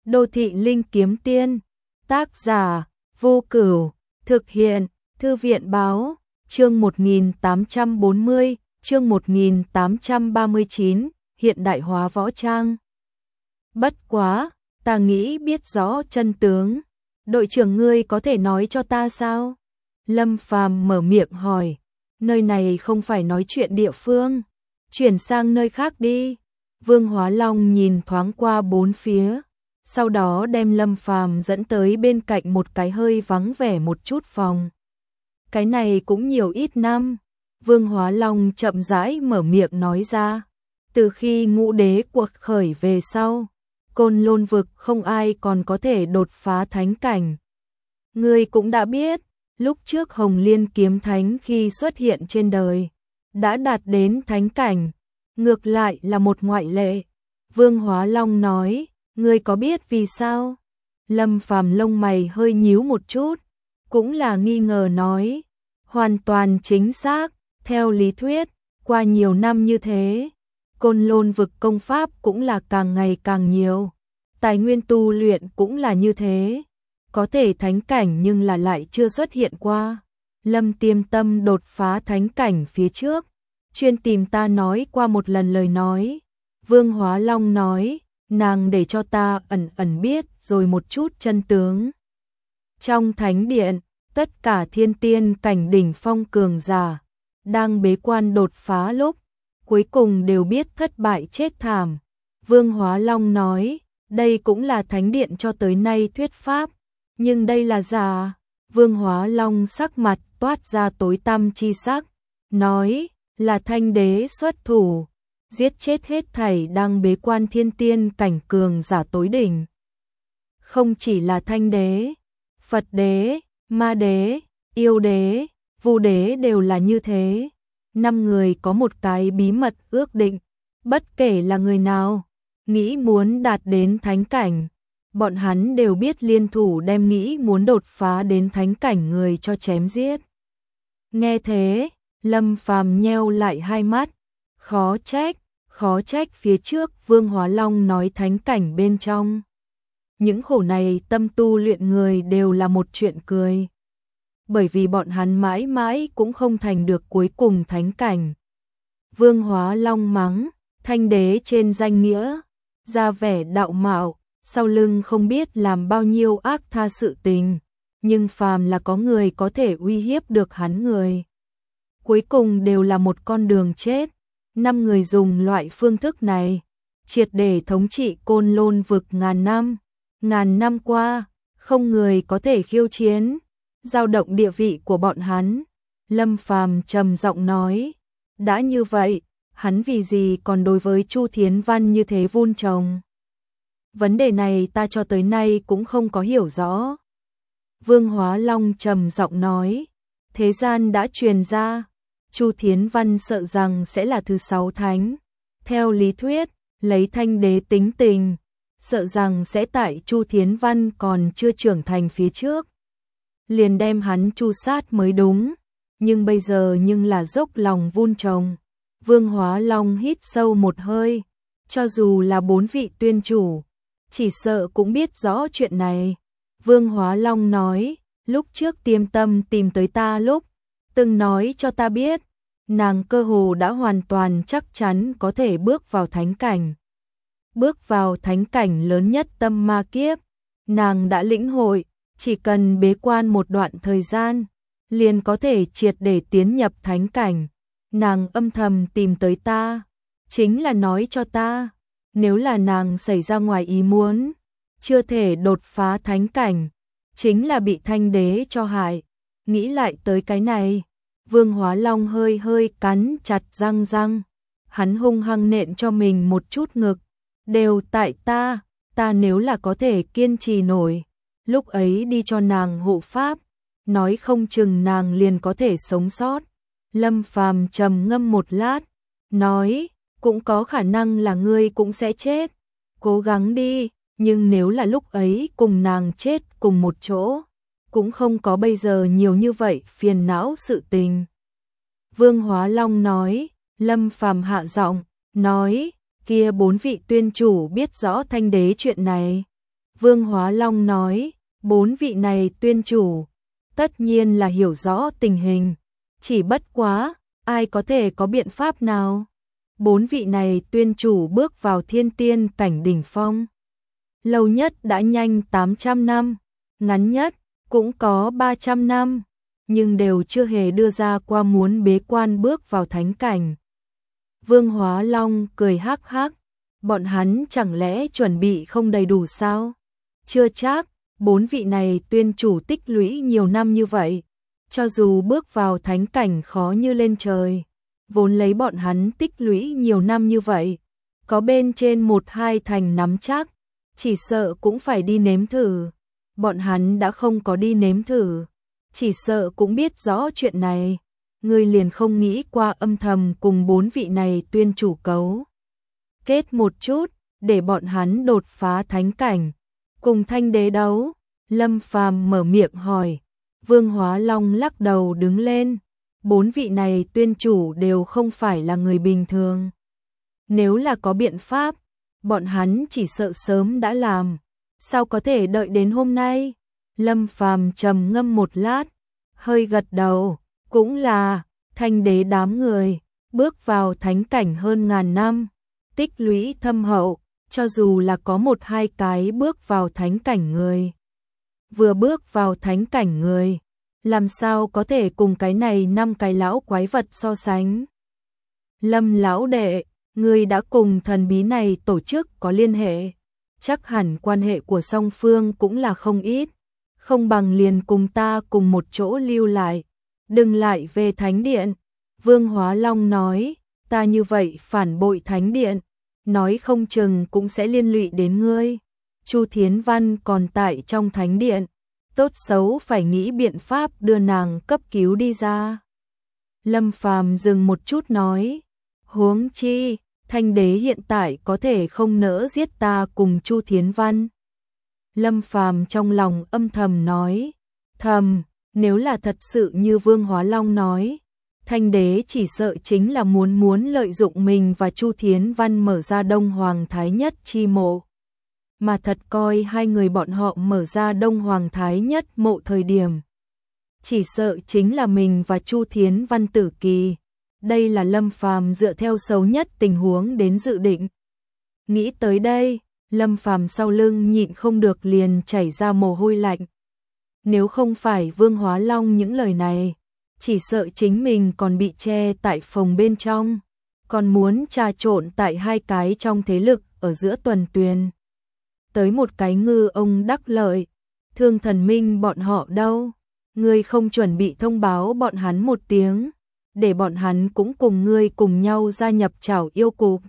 Đô thị linh kiếm tiên, tác giả, Vô Cửu, thực hiện, Thư viện báo, chương 1840, chương 1839, hiện đại hóa võ trang. Bất quá, ta nghĩ biết rõ chân tướng. Đội trưởng ngươi có thể nói cho ta sao? Lâm Phàm mở miệng hỏi. Nơi này không phải nói chuyện địa phương. Chuyển sang nơi khác đi. Vương Hóa Long nhìn thoáng qua bốn phía. Sau đó đem Lâm Phàm dẫn tới bên cạnh một cái hơi vắng vẻ một chút phòng. Cái này cũng nhiều ít năm. Vương Hóa Long chậm rãi mở miệng nói ra. Từ khi Ngũ Đế cuộc khởi về sau, Côn Lôn vực không ai còn có thể đột phá thánh cảnh. Ngươi cũng đã biết, lúc trước Hồng Liên kiếm thánh khi xuất hiện trên đời, đã đạt đến thánh cảnh, ngược lại là một ngoại lệ. Vương Hóa Long nói, ngươi có biết vì sao? Lâm Phàm lông mày hơi nhíu một chút, cũng là nghi ngờ nói, hoàn toàn chính xác, theo lý thuyết, qua nhiều năm như thế, Côn Lôn vực công pháp cũng là càng ngày càng nhiều, tài nguyên tu luyện cũng là như thế, có thể thánh cảnh nhưng là lại chưa xuất hiện qua. Lâm Tiêm Tâm đột phá thánh cảnh phía trước, chuyên tìm ta nói qua một lần lời nói. Vương Hóa Long nói, nàng để cho ta ẩn ẩn biết rồi một chút chân tướng. Trong thánh điện, tất cả thiên tiên cảnh đỉnh phong cường giả, đang bế quan đột phá lúc, cuối cùng đều biết thất bại chết thảm. Vương Hóa Long nói, đây cũng là thánh điện cho tới nay thuyết pháp, nhưng đây là giả. Vương Hóa Long sắc mặt toát ra tối tăm chi sắc, nói, là Thanh Đế xuất thủ, giết chết hết thảy đang bế quan thiên tiên cảnh cường giả tối đỉnh. Không chỉ là Thanh Đế, Phật Đế, Ma Đế, Yêu Đế, Vu Đế đều là như thế. 5 người có một cái bí mật ước định, bất kể là người nào, nghĩ muốn đạt đến thánh cảnh, bọn hắn đều biết liên thủ đem nghĩ muốn đột phá đến thánh cảnh người cho chém giết. Nghe thế, Lâm Phàm nheo lại hai mắt, khó trách phía trước Vương Hóa Long nói thánh cảnh bên trong. Những khổ này tâm tu luyện người đều là một chuyện cười. Bởi vì bọn hắn mãi mãi cũng không thành được cuối cùng thánh cảnh. Vương Hóa Long mắng, Thanh Đế trên danh nghĩa, ra vẻ đạo mạo, sau lưng không biết làm bao nhiêu ác tha sự tình, nhưng phàm là có người có thể uy hiếp được hắn người, cuối cùng đều là một con đường chết. 5 người dùng loại phương thức này, triệt để thống trị Côn Lôn vực ngàn năm qua, không người có thể khiêu chiến, dao động địa vị của bọn hắn. Lâm Phàm trầm giọng nói, đã như vậy, hắn vì gì còn đối với Chu Thiến Văn như thế vun trồng? Vấn đề này ta cho tới nay cũng không có hiểu rõ. Vương Hóa Long trầm giọng nói, thế gian đã truyền ra, Chu Thiến Văn sợ rằng sẽ là thứ 6 thánh. Theo lý thuyết, lấy Thanh Đế tính tình, sợ rằng sẽ tại Chu Thiến Văn còn chưa trưởng thành phía trước, liền đem hắn chu sát mới đúng, nhưng bây giờ nhưng là dốc lòng vun trồng. Vương Hóa Long hít sâu một hơi, cho dù là 4 vị tuyên chủ, chỉ sợ cũng biết rõ chuyện này. Vương Hóa Long nói, lúc trước Tiêm Tâm tìm tới ta lúc, từng nói cho ta biết, nàng cơ hồ đã hoàn toàn chắc chắn có thể bước vào thánh cảnh. Bước vào thánh cảnh lớn nhất tâm ma kiếp, nàng đã lĩnh hội, chỉ cần bế quan một đoạn thời gian, liền có thể triệt để tiến nhập thánh cảnh. Nàng âm thầm tìm tới ta, chính là nói cho ta, nếu là nàng xảy ra ngoài ý muốn, chưa thể đột phá thánh cảnh, chính là bị Thanh Đế cho hại. Nghĩ lại tới cái này, Vương Hóa Long hơi cắn chặt răng, hắn hung hăng nện cho mình một chút ngực, đều tại ta nếu là có thể kiên trì nổi, lúc ấy đi cho nàng hộ pháp, nói không chừng nàng liền có thể sống sót. Lâm Phàm trầm ngâm một lát, nói, cũng có khả năng là ngươi cũng sẽ chết, cố gắng đi, nhưng nếu là lúc ấy cùng nàng chết cùng một chỗ, cũng không có bây giờ nhiều như vậy phiền não sự tình. Vương Hóa Long nói, Lâm Phàm hạ giọng, nói, kia 4 vị tuyên chủ biết rõ Thanh Đế chuyện này. Vương Hóa Long nói, 4 vị này tuyên chủ, tất nhiên là hiểu rõ tình hình, chỉ bất quá, ai có thể có biện pháp nào? 4 vị này tuyên chủ bước vào thiên tiên cảnh đỉnh phong. Lâu nhất đã nhanh 800 năm, ngắn nhất cũng có 300 năm, nhưng đều chưa hề đưa ra qua muốn bế quan bước vào thánh cảnh. Vương Hóa Long cười hắc hắc, bọn hắn chẳng lẽ chuẩn bị không đầy đủ sao? Chưa chắc, 4 vị này tuyên chủ tích lũy nhiều năm như vậy, cho dù bước vào thánh cảnh khó như lên trời, vốn lấy bọn hắn tích lũy nhiều năm như vậy, có bên trên 1-2 thành nắm chắc, chỉ sợ cũng phải đi nếm thử. Bọn hắn đã không có đi nếm thử, chỉ sợ cũng biết rõ chuyện này, ngươi liền không nghĩ qua âm thầm cùng 4 vị này tuyên chủ cấu kết một chút, để bọn hắn đột phá thánh cảnh, cùng Thanh Đế đấu. Lâm Phàm mở miệng hỏi. Vương Hóa Long lắc đầu đứng lên, 4 vị này tuyên chủ đều không phải là người bình thường. Nếu là có biện pháp, bọn hắn chỉ sợ sớm đã làm, sao có thể đợi đến hôm nay? Lâm Phàm trầm ngâm một lát, hơi gật đầu, cũng là, Thanh Đế đám người, bước vào thánh cảnh hơn ngàn năm, tích lũy thâm hậu, cho dù là có 1-2 cái bước vào thánh cảnh người. Vừa bước vào thánh cảnh người, làm sao có thể cùng cái này 5 cái lão quái vật so sánh? Lâm lão đệ, ngươi đã cùng thần bí này tổ chức có liên hệ, chắc hẳn quan hệ của song phương cũng là không ít, không bằng liền cùng ta cùng một chỗ lưu lại, đừng lại về thánh điện. Vương Hóa Long nói, ta như vậy phản bội thánh điện, nói không chừng cũng sẽ liên lụy đến ngươi. Chu Thiến Văn còn tại trong thánh điện, tốt xấu phải nghĩ biện pháp đưa nàng cấp cứu đi ra. Lâm Phàm dừng một chút nói, huống chi, Thanh Đế hiện tại có thể không nỡ giết ta cùng Chu Thiến Văn. Lâm Phàm trong lòng âm thầm nói, thầm, nếu là thật sự như Vương Hóa Long nói, Thanh Đế chỉ sợ chính là muốn lợi dụng mình và Chu Thiến Văn mở ra Đông Hoàng Thái Nhất chi mộ. Mà thật coi hai người bọn họ mở ra Đông Hoàng Thái Nhất mộ thời điểm, chỉ sợ chính là mình và Chu Thiến Văn tử kỳ. Đây là Lâm Phàm dựa theo xấu nhất tình huống đến dự định. Nghĩ tới đây, Lâm Phàm sau lưng nhịn không được liền chảy ra mồ hôi lạnh. Nếu không phải Vương Hóa Long những lời này, chỉ sợ chính mình còn bị che tại phòng bên trong, còn muốn trà trộn tại 2 cái trong thế lực ở giữa tuần tuyền. Tới một cái ngư ông đắc lợi, Thương Thần Minh bọn họ đâu? Ngươi không chuẩn bị thông báo bọn hắn một tiếng, để bọn hắn cũng cùng ngươi cùng nhau gia nhập Chảo Yêu Cục.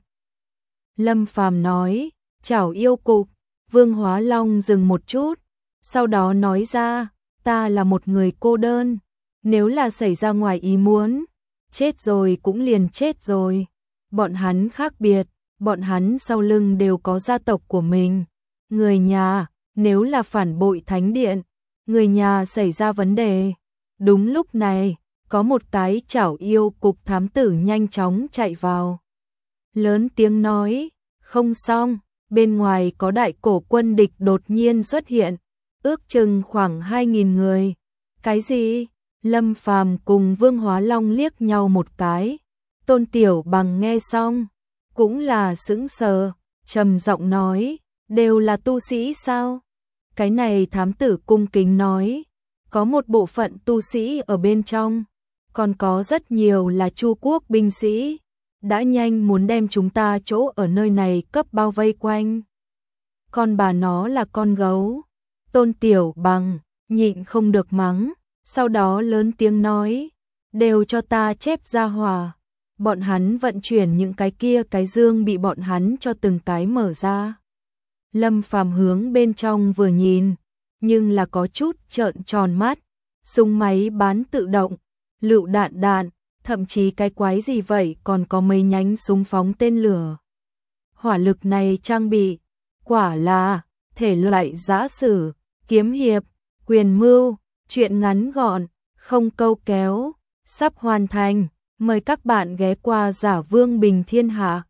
Lâm Phàm nói, Chảo Yêu Cục. Vương Hóa Long dừng một chút, sau đó nói ra, ta là một người cô đơn, nếu là xảy ra ngoài ý muốn, chết rồi cũng liền chết rồi. Bọn hắn khác biệt, bọn hắn sau lưng đều có gia tộc của mình. Người nhà, nếu là phản bội thánh điện, người nhà xảy ra vấn đề. Đúng lúc này, có một cái Chảo Yêu Cục thám tử nhanh chóng chạy vào. Lớn tiếng nói, không xong, bên ngoài có đại cổ quân địch đột nhiên xuất hiện, ước chừng khoảng 2.000 người. Cái gì? Lâm Phàm cùng Vương Hóa Long liếc nhau một cái. Tôn Tiểu Bằng nghe xong, cũng là sững sờ, trầm giọng nói, đều là tu sĩ sao? Cái này thám tử cung kính nói, có một bộ phận tu sĩ ở bên trong, còn có rất nhiều là Chu quốc binh sĩ, đã nhanh muốn đem chúng ta chỗ ở nơi này cấp bao vây quanh. Con bà nó là con gấu. Tôn Tiểu Bằng nhịn không được mắng, sau đó lớn tiếng nói, đều cho ta chép ra hòa. Bọn hắn vận chuyển những cái kia cái dương bị bọn hắn cho từng cái mở ra. Lâm Phàm hướng bên trong vừa nhìn, nhưng là có chút trợn tròn mắt, súng máy bán tự động, lựu đạn, thậm chí cái quái gì vậy còn có mấy nhánh súng phóng tên lửa. Hỏa lực này trang bị, quả là thể loại giã sử, kiếm hiệp, quyền mưu, chuyện ngắn gọn, không câu kéo, sắp hoàn thành. Mời các bạn ghé qua Giả Vương Bình Thiên Hạ.